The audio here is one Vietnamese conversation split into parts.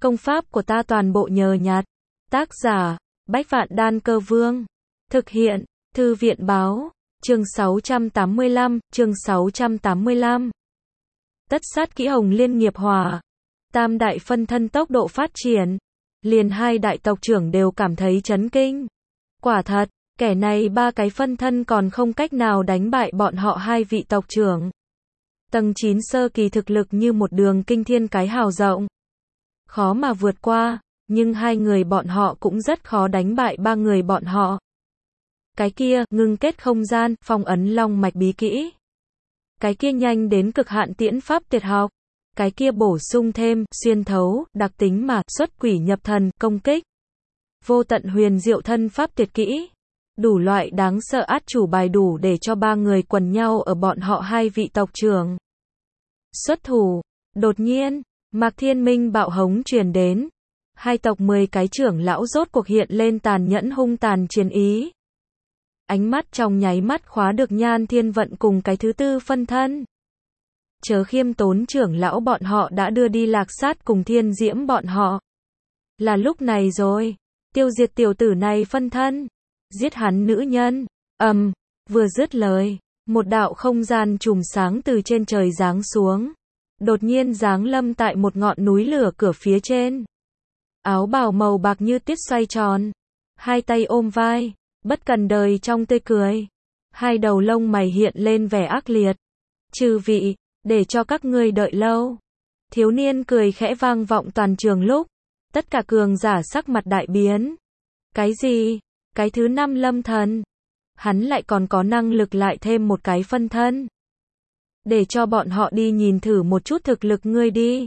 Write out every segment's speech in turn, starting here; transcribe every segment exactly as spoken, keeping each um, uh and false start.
Công pháp của ta toàn bộ nhờ nhặt. Tác giả, Bách Vạn Đan Cơ Vương. Thực hiện, Thư viện Báo. Chương sáu trăm tám mươi lăm, chương sáu trăm tám mươi lăm. Tất sát kỹ Hồng Liên nghiệp hỏa. Tam đại phân thân tốc độ phát triển. Liền hai đại tộc trưởng đều cảm thấy chấn kinh. Quả thật, kẻ này ba cái phân thân còn không cách nào đánh bại bọn họ hai vị tộc trưởng. Tầng chín sơ kỳ thực lực như một đường kinh thiên cái hào rộng. Khó mà vượt qua, nhưng hai người bọn họ cũng rất khó đánh bại ba người bọn họ. Cái kia, ngưng kết không gian, phong ấn long mạch bí kỹ. Cái kia nhanh đến cực hạn tiễn pháp tuyệt học. Cái kia bổ sung thêm, xuyên thấu, đặc tính mà, xuất quỷ nhập thần, công kích. Vô tận huyền diệu thân pháp tuyệt kỹ. Đủ loại đáng sợ át chủ bài đủ để cho ba người quần nhau ở bọn họ hai vị tộc trưởng. Xuất thủ, đột nhiên, Mạc Thiên Minh bạo hống truyền đến. Hai tộc mười cái trưởng lão rốt cuộc hiện lên tàn nhẫn hung tàn chiến ý. Ánh mắt trong nháy mắt khóa được Nhan Thiên Vận cùng cái thứ tư phân thân. Chớ khiêm tốn trưởng lão bọn họ đã đưa đi lạc sát cùng Thiên Diễm bọn họ. Là lúc này rồi, tiêu diệt tiểu tử này phân thân, giết hắn nữ nhân. Ầm, um, vừa dứt lời, một đạo không gian chùm sáng từ trên trời giáng xuống, đột nhiên giáng lâm tại một ngọn núi lửa cửa phía trên. Áo bào màu bạc như tuyết xoay tròn, hai tay ôm vai, bất cần đời trong tươi cười. Hai đầu lông mày hiện lên vẻ ác liệt. Chư vị, để cho các ngươi đợi lâu. Thiếu niên cười khẽ vang vọng toàn trường lúc tất cả cường giả sắc mặt đại biến. Cái gì? Cái thứ năm lâm thần? Hắn lại còn có năng lực lại thêm một cái phân thân. Để cho bọn họ đi nhìn thử một chút thực lực ngươi đi.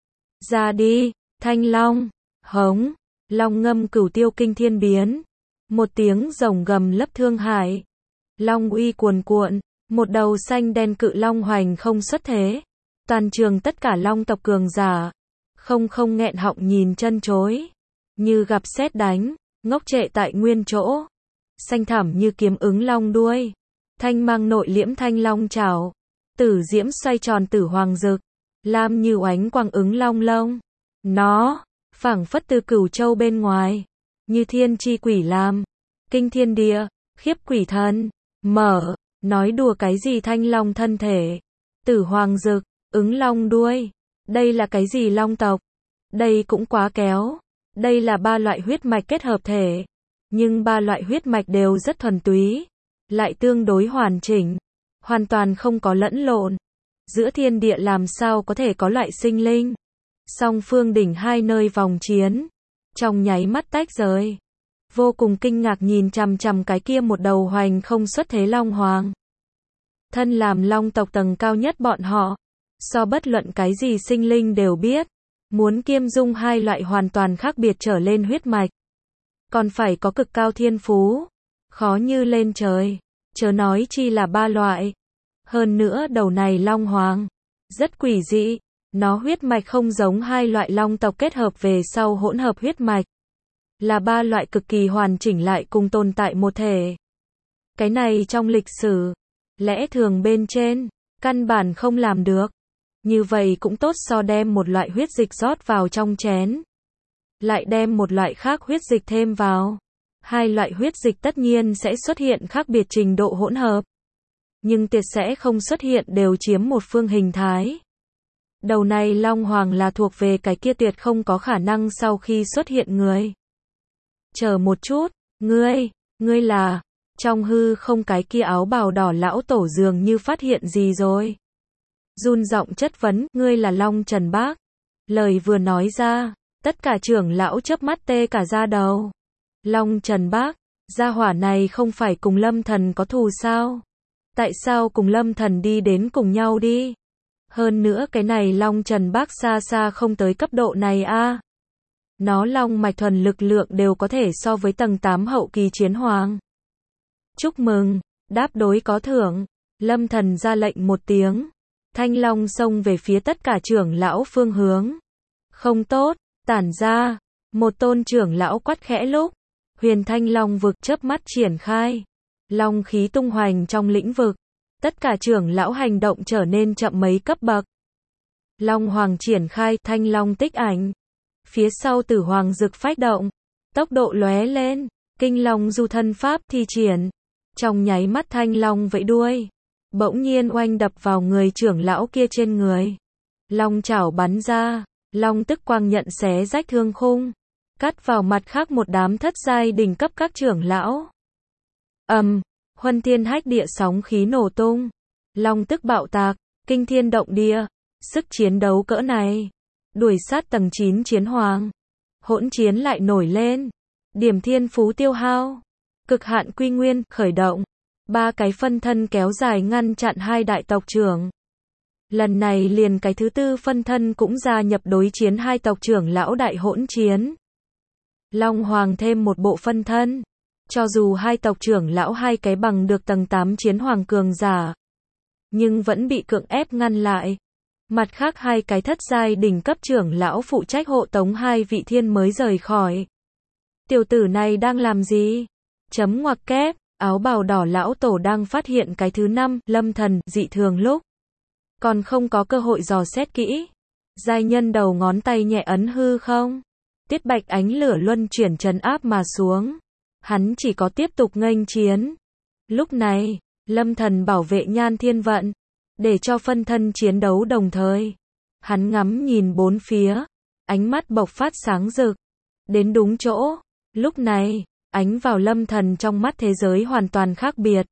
Ra đi, Thanh Long, hống, long ngâm cửu tiêu kinh thiên biến. Một tiếng rồng gầm lấp thương hải. Long uy cuồn cuộn, một đầu xanh đen cự long hoành không xuất thế. Toàn trường tất cả long tộc cường giả, không không nghẹn họng nhìn chân chối. Như gặp sét đánh, ngốc trệ tại nguyên chỗ. Xanh thẳm như kiếm ứng long đuôi. Thanh mang nội liễm thanh long trảo. Tử diễm xoay tròn tử hoàng rực. Lam như oánh quang ứng long lông. Nó, phảng phất từ cửu châu bên ngoài. Như thiên chi quỷ lam. Kinh thiên địa, khiếp quỷ thần. Mở, nói đùa cái gì thanh long thân thể. Tử hoàng rực, ứng long đuôi. Đây là cái gì long tộc? Đây cũng quá kéo. Đây là ba loại huyết mạch kết hợp thể. Nhưng ba loại huyết mạch đều rất thuần túy. Lại tương đối hoàn chỉnh. Hoàn toàn không có lẫn lộn. Giữa thiên địa làm sao có thể có loại sinh linh. Song phương đỉnh hai nơi vòng chiến. Trong nháy mắt tách rời. Vô cùng kinh ngạc nhìn chằm chằm cái kia một đầu hoành không xuất thế long hoàng. Thân làm long tộc tầng cao nhất bọn họ. So bất luận cái gì sinh linh đều biết. Muốn kiêm dung hai loại hoàn toàn khác biệt trở lên huyết mạch. Còn phải có cực cao thiên phú. Khó như lên trời. Chớ nói chi là ba loại. Hơn nữa đầu này long hoàng. Rất quỷ dị. Nó huyết mạch không giống hai loại long tộc kết hợp về sau hỗn hợp huyết mạch. Là ba loại cực kỳ hoàn chỉnh lại cùng tồn tại một thể. Cái này trong lịch sử. Lẽ thường bên trên. Căn bản không làm được. Như vậy cũng tốt so đem một loại huyết dịch rót vào trong chén. Lại đem một loại khác huyết dịch thêm vào. Hai loại huyết dịch tất nhiên sẽ xuất hiện khác biệt trình độ hỗn hợp. Nhưng tuyệt sẽ không xuất hiện đều chiếm một phương hình thái. Đầu này long hoàng là thuộc về cái kia tuyệt không có khả năng sau khi xuất hiện người. Chờ một chút, ngươi, ngươi là, trong hư không cái kia áo bào đỏ lão tổ dường như phát hiện gì rồi. Run giọng chất vấn, ngươi là Long Trần Bác. Lời vừa nói ra, tất cả trưởng lão chớp mắt tê cả da đầu. Long Trần Bác, gia hỏa này không phải cùng Lâm Thần có thù sao? Tại sao cùng Lâm Thần đi đến cùng nhau đi? Hơn nữa cái này Long Trần Bác xa xa không tới cấp độ này a. À. Nó long mạch thuần lực lượng đều có thể so với tầng tám hậu kỳ chiến hoàng. Chúc mừng, đáp đối có thưởng. Lâm Thần ra lệnh một tiếng. Thanh long xông về phía tất cả trưởng lão phương hướng. Không tốt, tản ra. Một tôn trưởng lão quát khẽ lúc. Huyền thanh long vực chớp mắt triển khai. Long khí tung hoành trong lĩnh vực. Tất cả trưởng lão hành động trở nên chậm mấy cấp bậc. Long hoàng triển khai thanh long tích ảnh. Phía sau Tử Hoàng Dực phách động, tốc độ lóe lên, Kinh Long Du thân pháp thi triển. Trong nháy mắt thanh long vẫy đuôi, bỗng nhiên oanh đập vào người trưởng lão kia trên người. Long chảo bắn ra, long tức quang nhận xé rách thương khung, cắt vào mặt khác một đám thất giai đỉnh cấp các trưởng lão. Ầm, um, huân thiên hách địa sóng khí nổ tung, long tức bạo tạc, kinh thiên động địa, sức chiến đấu cỡ này, đuổi sát tầng chín chiến hoàng. Hỗn chiến lại nổi lên, điểm thiên phú tiêu hao, cực hạn quy nguyên khởi động, ba cái phân thân kéo dài ngăn chặn hai đại tộc trưởng. Lần này liền cái thứ tư phân thân cũng gia nhập đối chiến hai tộc trưởng lão đại hỗn chiến. Long Hoàng thêm một bộ phân thân, cho dù hai tộc trưởng lão hai cái bằng được tầng tám chiến hoàng cường giả, nhưng vẫn bị cưỡng ép ngăn lại. Mặt khác hai cái thất giai đỉnh cấp trưởng lão phụ trách hộ tống hai vị thiên mới rời khỏi. Tiểu tử này đang làm gì? Chấm ngoặc kép, áo bào đỏ lão tổ đang phát hiện cái thứ năm, lâm thần, dị thường lúc. Còn không có cơ hội dò xét kỹ. Giai nhân đầu ngón tay nhẹ ấn hư không. Tiết bạch ánh lửa luân chuyển trấn áp mà xuống. Hắn chỉ có tiếp tục nghênh chiến. Lúc này, lâm thần bảo vệ nhan thiên vận, để cho phân thân chiến đấu đồng thời. Hắn ngắm nhìn bốn phía, ánh mắt bộc phát sáng rực. Đến đúng chỗ, lúc này, ánh vào lâm thần trong mắt thế giới hoàn toàn khác biệt.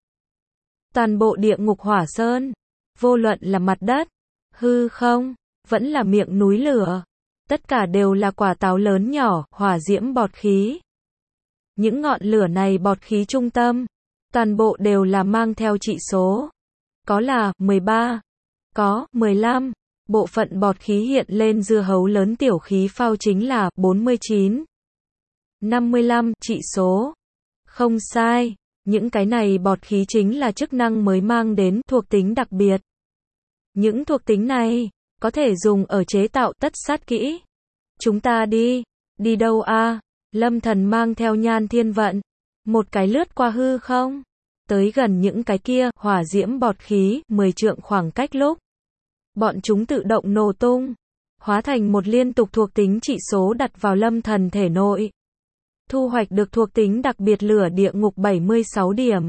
Toàn bộ địa ngục hỏa sơn, vô luận là mặt đất, hư không, vẫn là miệng núi lửa, tất cả đều là quả táo lớn nhỏ, hỏa diễm bọt khí. Những ngọn lửa này bọt khí trung tâm, toàn bộ đều là mang theo trị số. Có là mười ba, có mười lăm, bộ phận bọt khí hiện lên dưa hấu lớn tiểu khí phao chính là bốn mươi chín, năm mươi lăm trị số. Không sai, những cái này bọt khí chính là chức năng mới mang đến thuộc tính đặc biệt. Những thuộc tính này có thể dùng ở chế tạo tất sát kỹ. Chúng ta đi, đi đâu a? Lâm thần mang theo nhan thiên vận, một cái lướt qua hư không, tới gần những cái kia hỏa diễm bọt khí mười trượng khoảng cách lúc. Bọn chúng tự động nổ tung, hóa thành một liên tục thuộc tính trị số đặt vào lâm thần thể nội. Thu hoạch được thuộc tính đặc biệt lửa địa ngục bảy mươi sáu điểm,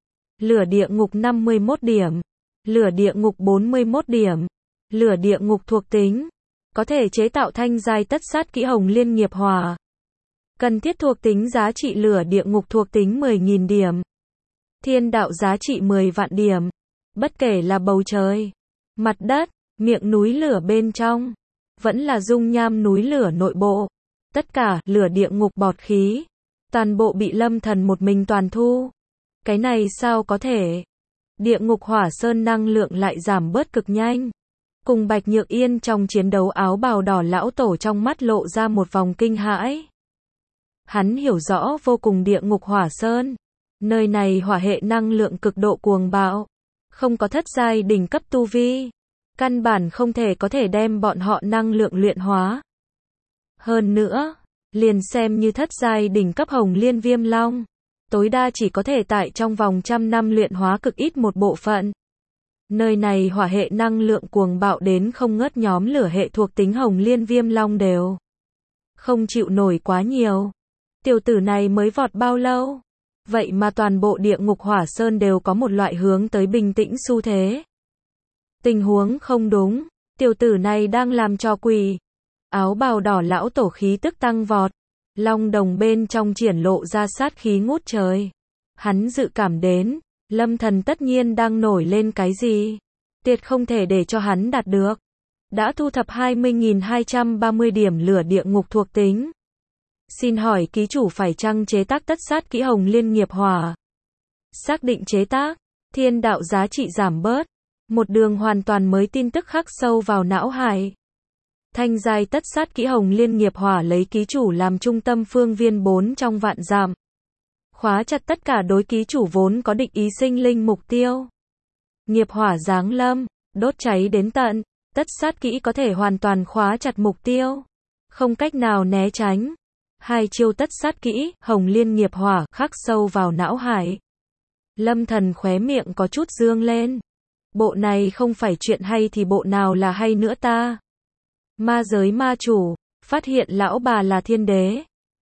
lửa địa ngục năm mươi mốt điểm, lửa địa ngục bốn mươi mốt điểm, lửa địa ngục thuộc tính. Có thể chế tạo thanh giai tất sát kỹ hồng liên nghiệp hỏa. Cần thiết thuộc tính giá trị lửa địa ngục thuộc tính mười nghìn điểm. Thiên đạo giá trị mười vạn điểm. Bất kể là bầu trời, mặt đất, miệng núi lửa bên trong, vẫn là dung nham núi lửa nội bộ. Tất cả lửa địa ngục bọt khí, toàn bộ bị lâm thần một mình toàn thu. Cái này sao có thể? Địa ngục hỏa sơn năng lượng lại giảm bớt cực nhanh. Cùng Bạch Nhược Yên trong chiến đấu áo bào đỏ lão tổ trong mắt lộ ra một vòng kinh hãi. Hắn hiểu rõ vô cùng địa ngục hỏa sơn. Nơi này hỏa hệ năng lượng cực độ cuồng bạo. Không có thất giai đỉnh cấp tu vi. Căn bản không thể có thể đem bọn họ năng lượng luyện hóa. Hơn nữa, liền xem như thất giai đỉnh cấp hồng liên viêm long. Tối đa chỉ có thể tại trong vòng trăm năm luyện hóa cực ít một bộ phận. Nơi này hỏa hệ năng lượng cuồng bạo đến không ngớt, nhóm lửa hệ thuộc tính hồng liên viêm long đều không chịu nổi quá nhiều. Tiểu tử này mới vọt bao lâu? Vậy mà toàn bộ địa ngục hỏa sơn đều có một loại hướng tới bình tĩnh xu thế. Tình huống không đúng, tiểu tử này đang làm trò quỷ. Áo bào đỏ lão tổ khí tức tăng vọt, long đồng bên trong triển lộ ra sát khí ngút trời. Hắn dự cảm đến, lâm thần tất nhiên đang nổi lên cái gì, tuyệt không thể để cho hắn đạt được. Đã thu thập hai mươi nghìn hai trăm ba mươi điểm lửa địa ngục thuộc tính. Xin hỏi ký chủ phải chăng chế tác tất sát kỹ hồng liên nghiệp hỏa? Xác định chế tác, thiên đạo giá trị giảm bớt. Một đường hoàn toàn mới tin tức khắc sâu vào não hải. Thanh giai tất sát kỹ hồng liên nghiệp hỏa lấy ký chủ làm trung tâm phương viên bốn trong vạn dặm. Khóa chặt tất cả đối ký chủ vốn có định ý sinh linh mục tiêu. Nghiệp hỏa giáng lâm, đốt cháy đến tận, tất sát kỹ có thể hoàn toàn khóa chặt mục tiêu. Không cách nào né tránh. Hai chiêu tất sát kỹ, hồng liên nghiệp hỏa, khắc sâu vào não hải. Lâm thần khóe miệng có chút dương lên. Bộ này không phải chuyện hay thì bộ nào là hay nữa ta? Ma giới ma chủ, Phát hiện lão bà là thiên đế.